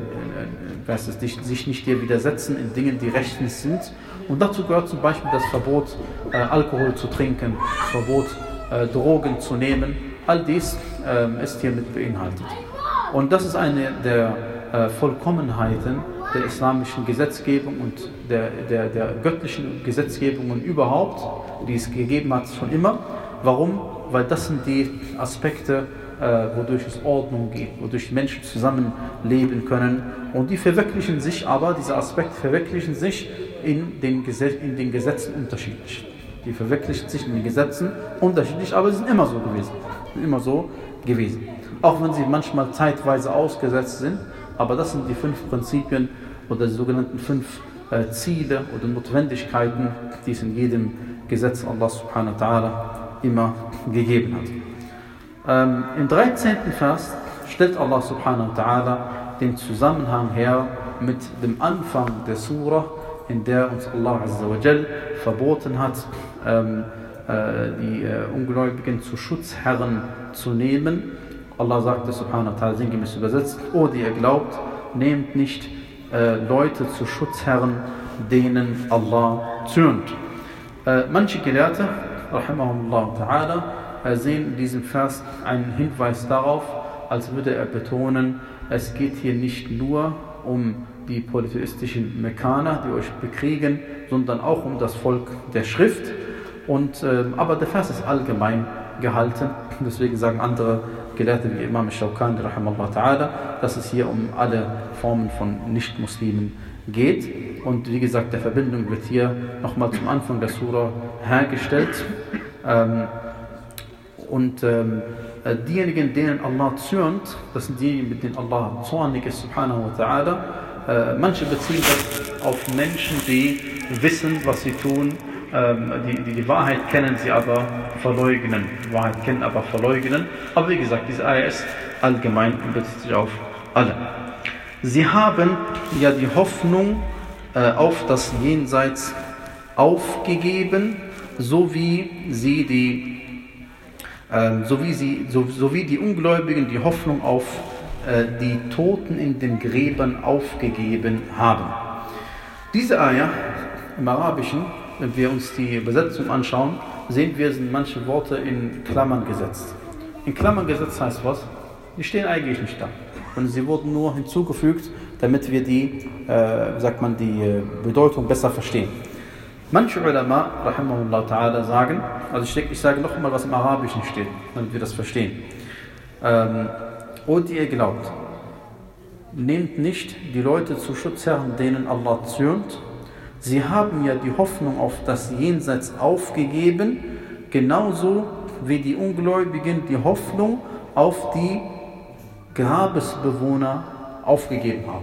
äh, äh, sich, sich nicht dir widersetzen in Dingen, die rechtens sind. Und dazu gehört zum Beispiel das Verbot, äh, Alkohol zu trinken, das Verbot, äh, Drogen zu nehmen. All dies äh, ist hier mit beinhaltet. Und das ist eine der äh, Vollkommenheiten der islamischen Gesetzgebung und der, der, der göttlichen Gesetzgebungen überhaupt, die es gegeben hat schon immer. Warum? Weil das sind die Aspekte, äh, wodurch es Ordnung geht, wodurch Menschen zusammenleben können. Und die verwirklichen sich aber, diese Aspekte verwirklichen sich in den, Gesetz, in den Gesetzen unterschiedlich. Die verwirklichen sich in den Gesetzen unterschiedlich, aber sie sind immer so gewesen. Sind immer so gewesen. Auch wenn sie manchmal zeitweise ausgesetzt sind, aber das sind die fünf Prinzipien oder die sogenannten fünf äh, Ziele oder Notwendigkeiten, die es in jedem Gesetz Allah subhanahu wa ta'ala immer gegeben hat. Ähm, Im dreizehnten Vers stellt Allah subhanahu wa ta'ala den Zusammenhang her mit dem Anfang der Surah, in der uns Allah azza wa jal verboten hat, ähm, äh, die äh, Ungläubigen zu Schutzherren zu nehmen. Allah sagte subhanahu wa ta'ala sinngemäß übersetzt, O die ihr glaubt, nehmt nicht äh, Leute zu Schutzherren, denen Allah zürnt. Äh, manche Gelehrte, rahimahumullah ta'ala, äh, sehen in diesem Vers einen Hinweis darauf, als würde er betonen, es geht hier nicht nur um die polytheistischen Mekkaner, die euch bekriegen, sondern auch um das Volk der Schrift. Und, äh, aber der Vers ist allgemein gehalten, deswegen sagen andere Gelehrte wie Imam Shawkani rahimahullah ta'ala, dass es hier um alle Formen von Nicht-Muslimen geht. Und wie gesagt, der Verbindung wird hier nochmal zum Anfang der Surah hergestellt. Ähm, und ähm, diejenigen, denen Allah zürnt, das sind diejenigen, mit denen Allah zornig ist, subhanahu wa ta'ala. Äh, manche beziehen das auf Menschen, die wissen, was sie tun, ähm, die, die die Wahrheit kennen, sie aber verleugnen. Die Wahrheit kennen, aber verleugnen. Aber wie gesagt, diese Ayah ist allgemein und bezieht sich auf alle. Sie haben ja die Hoffnung äh, auf das Jenseits aufgegeben, so wie sie die äh, so wie sie so, so wie die Ungläubigen die Hoffnung auf äh, die Toten in den Gräbern aufgegeben haben. Diese Ayah im Arabischen, wenn wir uns die Übersetzung anschauen, sehen wir, sind manche Worte in Klammern gesetzt. In Klammern gesetzt heißt was? Die stehen eigentlich nicht da. Und sie wurden nur hinzugefügt, damit wir die, äh, sagt man, die Bedeutung besser verstehen. Manche Ulama, rahimahullah ta'ala, sagen, also ich, ich sage nochmal, was im Arabischen steht, damit wir das verstehen. Ähm, und ihr glaubt, nehmt nicht die Leute zu Schutzherren, denen Allah zürnt. Sie haben ja die Hoffnung auf das Jenseits aufgegeben, genauso wie die Ungläubigen die Hoffnung auf die Grabesbewohner aufgegeben haben.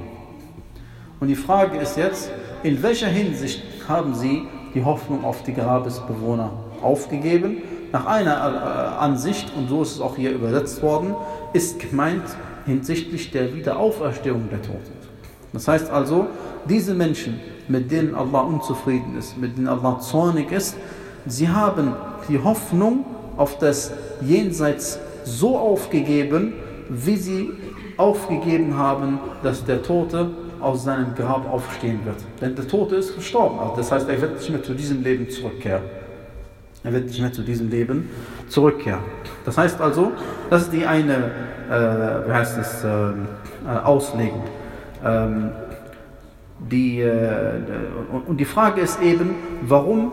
Und die Frage ist jetzt, in welcher Hinsicht haben sie die Hoffnung auf die Grabesbewohner aufgegeben? Nach einer Ansicht, und so ist es auch hier übersetzt worden, ist gemeint hinsichtlich der Wiederauferstehung der Toten. Das heißt also, diese Menschen, mit denen Allah unzufrieden ist, mit denen Allah zornig ist, sie haben die Hoffnung auf das Jenseits so aufgegeben, wie sie aufgegeben haben, dass der Tote aus seinem Grab aufstehen wird. Denn der Tote ist gestorben. Also das heißt, er wird nicht mehr zu diesem Leben zurückkehren. Er wird nicht mehr zu diesem Leben zurückkehren. Das heißt also, das ist die eine, äh, wie heißt es, äh, Auslegung. Ähm, die, äh, und die Frage ist eben, warum,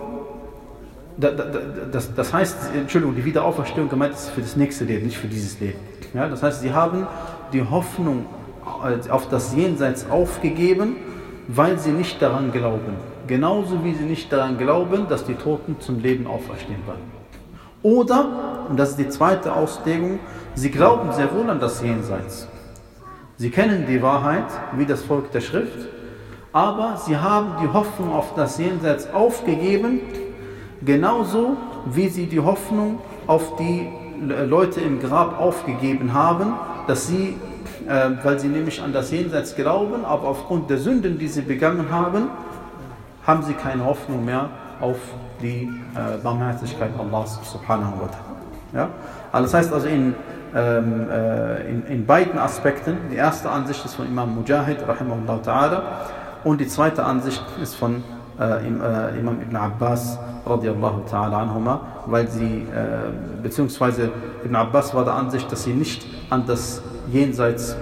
da, da, das, das heißt, Entschuldigung, die Wiederauferstehung gemeint ist für das nächste Leben, nicht für dieses Leben. Ja, das heißt, sie haben die Hoffnung auf das Jenseits aufgegeben, weil sie nicht daran glauben. Genauso wie sie nicht daran glauben, dass die Toten zum Leben auferstehen werden. Oder, und das ist die zweite Auslegung, sie glauben sehr wohl an das Jenseits. Sie kennen die Wahrheit, wie das Volk der Schrift, aber sie haben die Hoffnung auf das Jenseits aufgegeben, genauso wie sie die Hoffnung auf die Leute im Grab aufgegeben haben, dass sie, äh, weil sie nämlich an das Jenseits glauben, aber aufgrund der Sünden, die sie begangen haben, haben sie keine Hoffnung mehr auf die äh, Barmherzigkeit Allahs subhanahu wa ta'ala. Ja? Also das heißt also in, ähm, äh, in, in beiden Aspekten, die erste Ansicht ist von Imam Mujahid rahimahullah ta'ala und die zweite Ansicht ist von äh, im, äh, Imam Ibn Abbas radiallahu ta'ala anhuma, weil sie, äh, beziehungsweise Ibn Abbas war der Ansicht, dass sie nicht an das Jenseits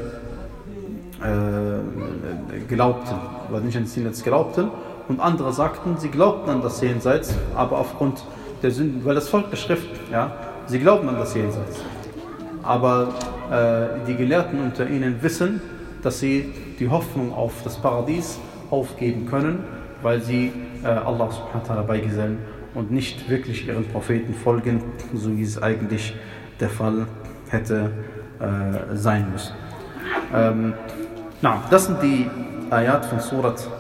äh, glaubten, weil nicht an das Jenseits glaubten, und andere sagten, sie glaubten an das Jenseits, aber aufgrund der Sünden, weil das Volk der Schrift, ja, sie glauben an das Jenseits, aber äh, die Gelehrten unter ihnen wissen, dass sie die Hoffnung auf das Paradies aufgeben können, weil sie äh, Allah subhanahu wa ta'ala beigesellen und nicht wirklich ihren Propheten folgen, so wie es eigentlich der Fall hätte äh, sein müssen. Ähm, na, das sind die Ayat von Surat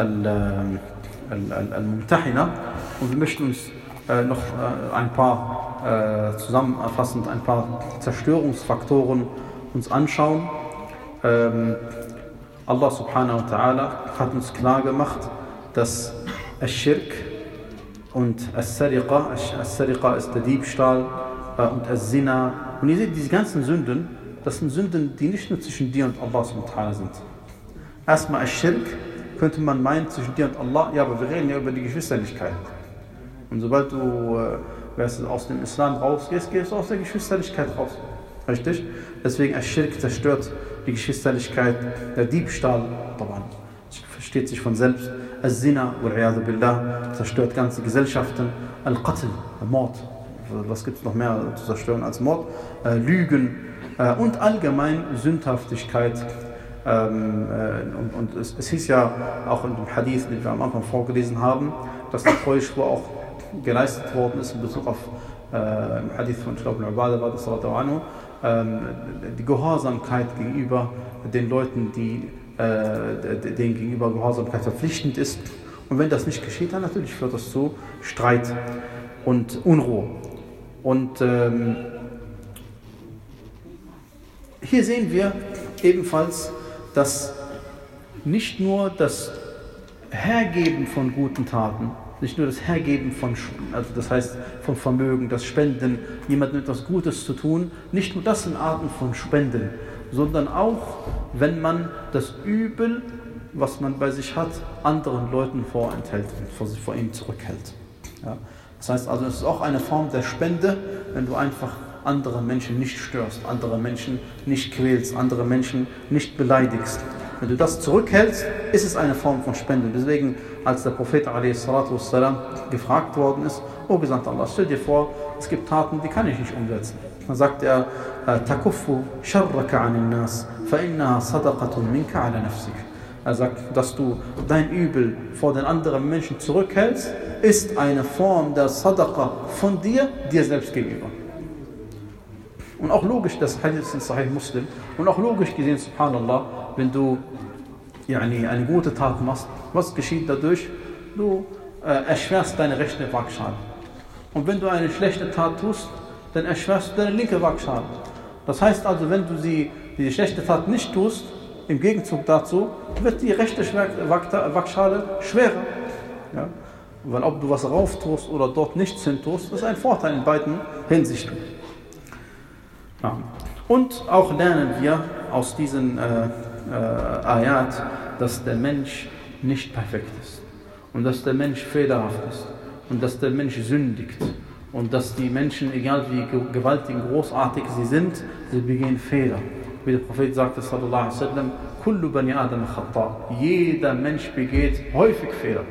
Al-Mumtahina und wir möchten uns äh, noch äh, ein paar äh, zusammenfassend ein paar Zerstörungsfaktoren uns anschauen. Ähm, Allah subhanahu wa ta'ala hat uns klar gemacht, dass Ash-Shirk und As-Sariqa, As-Sariqa ist der Diebstahl äh, und As-Zina, und ihr seht, diese ganzen Sünden, das sind Sünden, die nicht nur zwischen dir und Allah subhanahu wa ta'ala sind. Erstmal Ash-Shirk könnte man meinen zwischen dir und Allah, ja, aber wir reden ja über die Geschwisterlichkeit. Und sobald du äh, aus dem Islam rausgehst, gehst du aus der Geschwisterlichkeit raus. Richtig? Deswegen Ash-Shirk zerstört die Geschwisterlichkeit, der Diebstahl, versteht sich von selbst, As-Zina, wal-'iyadhu billah, zerstört ganze Gesellschaften, Al-Qatl, Mord, was gibt es noch mehr zu zerstören als Mord, äh, Lügen äh, und allgemein Sündhaftigkeit. Ähm, äh, und und es, es hieß ja auch in dem Hadith, den wir am Anfang vorgelesen haben, dass der Treuschwur auch geleistet worden ist in Bezug auf äh, im Hadith von Ibn Ubadah war das anhu, ähm, die Gehorsamkeit gegenüber den Leuten, die äh, denen gegenüber Gehorsamkeit verpflichtend ist. Und wenn das nicht geschieht, dann natürlich führt das zu Streit und Unruhe. Und ähm, hier sehen wir ebenfalls, dass nicht nur das Hergeben von guten Taten, nicht nur das Hergeben von, also das heißt von Vermögen, das Spenden, jemandem etwas Gutes zu tun, nicht nur das sind Arten von Spenden, sondern auch, wenn man das Übel, was man bei sich hat, anderen Leuten vorenthält und vor, vor ihnen zurückhält. Ja? Das heißt also, es ist auch eine Form der Spende, wenn du einfach andere Menschen nicht störst, andere Menschen nicht quälst, andere Menschen nicht beleidigst. Wenn du das zurückhältst, ist es eine Form von Spende. Deswegen, als der Prophet a s. gefragt worden ist, O Gesandter Allah, stell dir vor, es gibt Taten, die kann ich nicht umsetzen. Dann sagt er, Takuffu sharraka anin nas, فَإِنَّهَا صَدَقَةٌ مِنْكَ عَلَى نَفْسِكَ. Er sagt, dass du dein Übel vor den anderen Menschen zurückhältst, ist eine Form der Sadaqa von dir, dir selbst gegenüber. Und auch logisch, das Hadith ist in Sahih Muslim, und auch logisch gesehen, subhanallah, wenn du yani, eine gute Tat machst, was geschieht dadurch? Du äh, erschwerst deine rechte Waagschale. Und wenn du eine schlechte Tat tust, dann erschwerst du deine linke Waagschale. Das heißt also, wenn du sie, die schlechte Tat nicht tust, im Gegenzug dazu, wird die rechte Waagschale schwerer. Ja? Weil ob du was rauf tust oder dort nichts hin tust, ist ein Vorteil in beiden Hinsichten. Ja. Und auch lernen wir aus diesen äh, äh, Ayat, dass der Mensch nicht perfekt ist. Und dass der Mensch fehlerhaft ist. Und dass der Mensch sündigt. Und dass die Menschen, egal wie gewaltig und großartig sie sind, sie begehen Fehler. Wie der Prophet sagte, sallallahu alaihi wasallam, Kullu bani Adam khata. Jeder Mensch begeht häufig Fehler.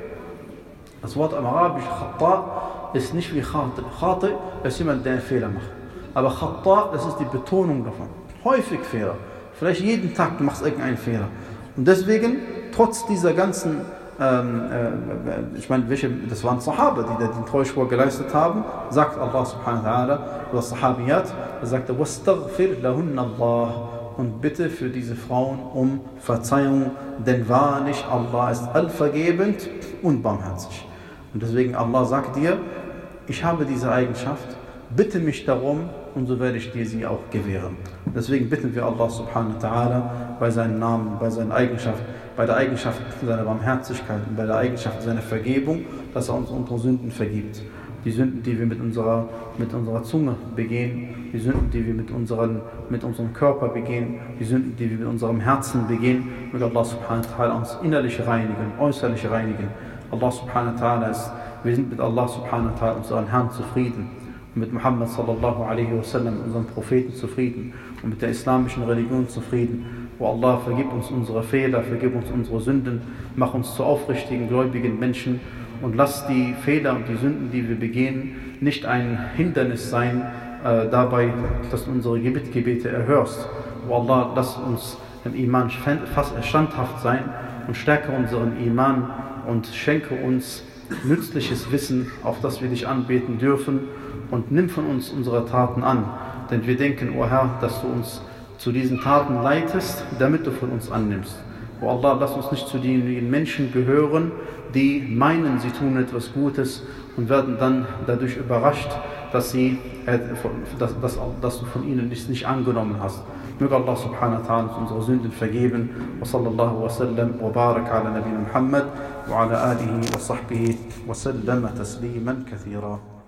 Das Wort im Arabisch khata ist nicht wie khati. Khati ist jemand, der einen Fehler macht. Aber khata, das ist die Betonung davon. Häufig Fehler. Vielleicht jeden Tag du machst irgendeinen Fehler. Und deswegen, trotz dieser ganzen, ähm, äh, ich meine, welche, das waren Sahaba, die den Treuschwur geleistet haben, sagt Allah subhanahu wa ta'ala, oder Sahabiyat, er sagte, wastaghfir lahunna Allah. Und bitte für diese Frauen um Verzeihung, denn wahrlich Allah ist allvergebend und barmherzig. Und deswegen Allah sagt dir, ich habe diese Eigenschaft, bitte mich darum und so werde ich dir sie auch gewähren. Deswegen bitten wir Allah subhanahu wa ta'ala bei seinen Namen, bei seinen Eigenschaften, bei der Eigenschaft seiner Barmherzigkeit und bei der Eigenschaft seiner Vergebung, dass er uns unsere Sünden vergibt. Die Sünden, die wir mit unserer, mit unserer Zunge begehen, die Sünden, die wir mit, unseren, mit unserem Körper begehen, die Sünden, die wir mit unserem Herzen begehen, möge Allah subhanahu wa ta'ala uns innerlich reinigen, äußerlich reinigen. Allah subhanahu wa ta'ala ist, wir sind mit Allah subhanahu wa ta'ala, unseren Herrn, zufrieden. Und mit Muhammad sallallahu alaihi wasallam, unseren Propheten, zufrieden. Und mit der islamischen Religion zufrieden. O Allah, vergib uns unsere Fehler, vergib uns unsere Sünden, mach uns zu aufrichtigen, gläubigen Menschen. Und lass die Fehler und die Sünden, die wir begehen, nicht ein Hindernis sein, äh, dabei, dass du unsere Gebete erhörst. O Allah, lass uns im Iman standhaft sein und stärke unseren Iman und schenke uns nützliches Wissen, auf das wir dich anbeten dürfen, und nimm von uns unsere Taten an. Denn wir denken, o Herr, dass du uns zu diesen Taten leitest, damit du von uns annimmst. O Allah, lass uns nicht zu den Menschen gehören, die meinen, sie tun etwas Gutes und werden dann dadurch überrascht, dass, sie, äh, dass, dass, dass du von ihnen nichts nicht angenommen hast. Möge Allah subhanahu wa ta'ala unsere Sünden vergeben. Wa sallallahu wa sallam wa barak ala nabina Muhammad wa ala alihi wa sahbihi wa sallama tasliman kathira.